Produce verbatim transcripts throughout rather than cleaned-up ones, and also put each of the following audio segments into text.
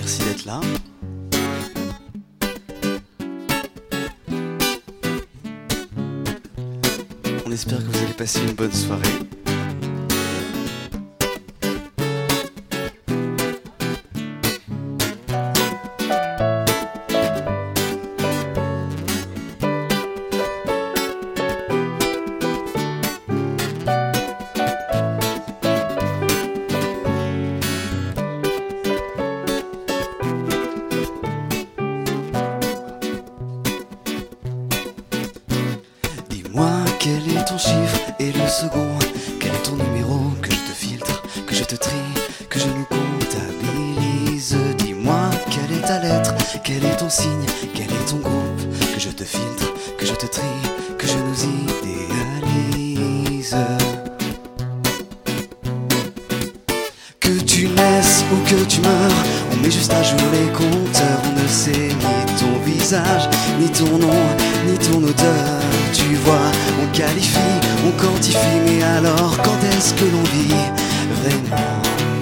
Merci d'être là. On espère que vous allez passer une bonne soirée. Dis-moi quel est ton chiffre et le second. Quel est ton numéro, que je te filtre, que je te trie, que je nous comptabilise. Dis-moi quelle est ta lettre, quel est ton signe, quel est ton groupe, que je te filtre, que je te trie, que je nous idéalise. Que tu naisses ou que tu meurs, on met juste à jour les compteurs. On ne sait ni ton visage, ni ton nom, ni ton odeur. Tu vois, on qualifie, on quantifie, mais alors quand est-ce que l'on vit vraiment?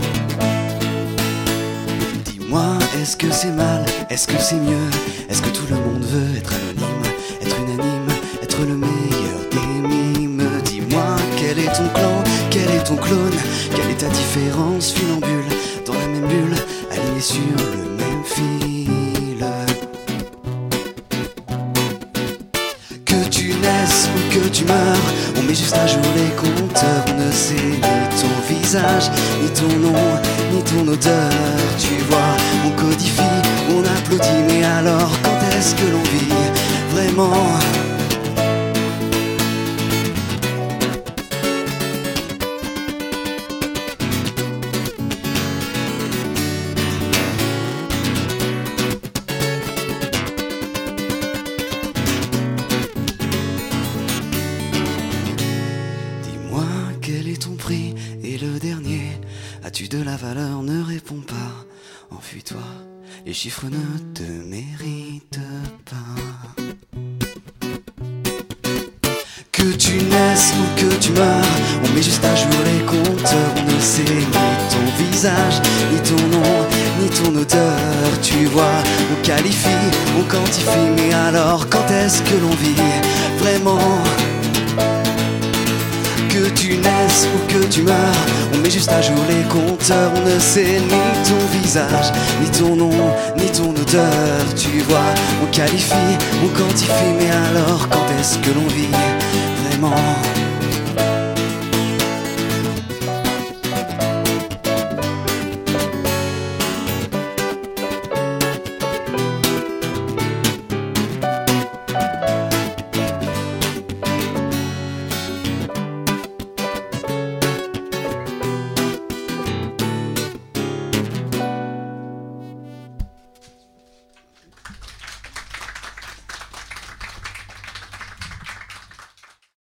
Dis-moi, est-ce que c'est mal, est-ce que c'est mieux? Est-ce que tout le monde veut être anonyme, être unanime, être le meilleur des mimes? Dis-moi, quel est ton clan, quel est ton clone? Quelle est ta différence funambule, dans la même bulle, alignée sur le même fil? Que tu naisses ou que tu meurs, on met juste à jour les compteurs. On ne sait ni ton visage, ni ton nom, ni ton odeur. Tu vois, on codifie, on applaudit, mais alors quand est-ce que l'on vit vraiment? Quel est ton prix et le dernier? As-tu de la valeur? Ne réponds pas, enfuis-toi, les chiffres ne te méritent pas. Que tu naisses ou que tu meurs, on met juste à jour les compteurs. On ne sait ni ton visage, ni ton nom, ni ton odeur. Tu vois, on qualifie, on quantifie, mais alors quand est-ce que l'on vit vraiment? Que tu naisses ou que tu meurs, on met juste à jour les compteurs. On ne sait ni ton visage, ni ton nom, ni ton odeur. Tu vois, on qualifie, on quantifie, mais alors quand est-ce que l'on vit vraiment?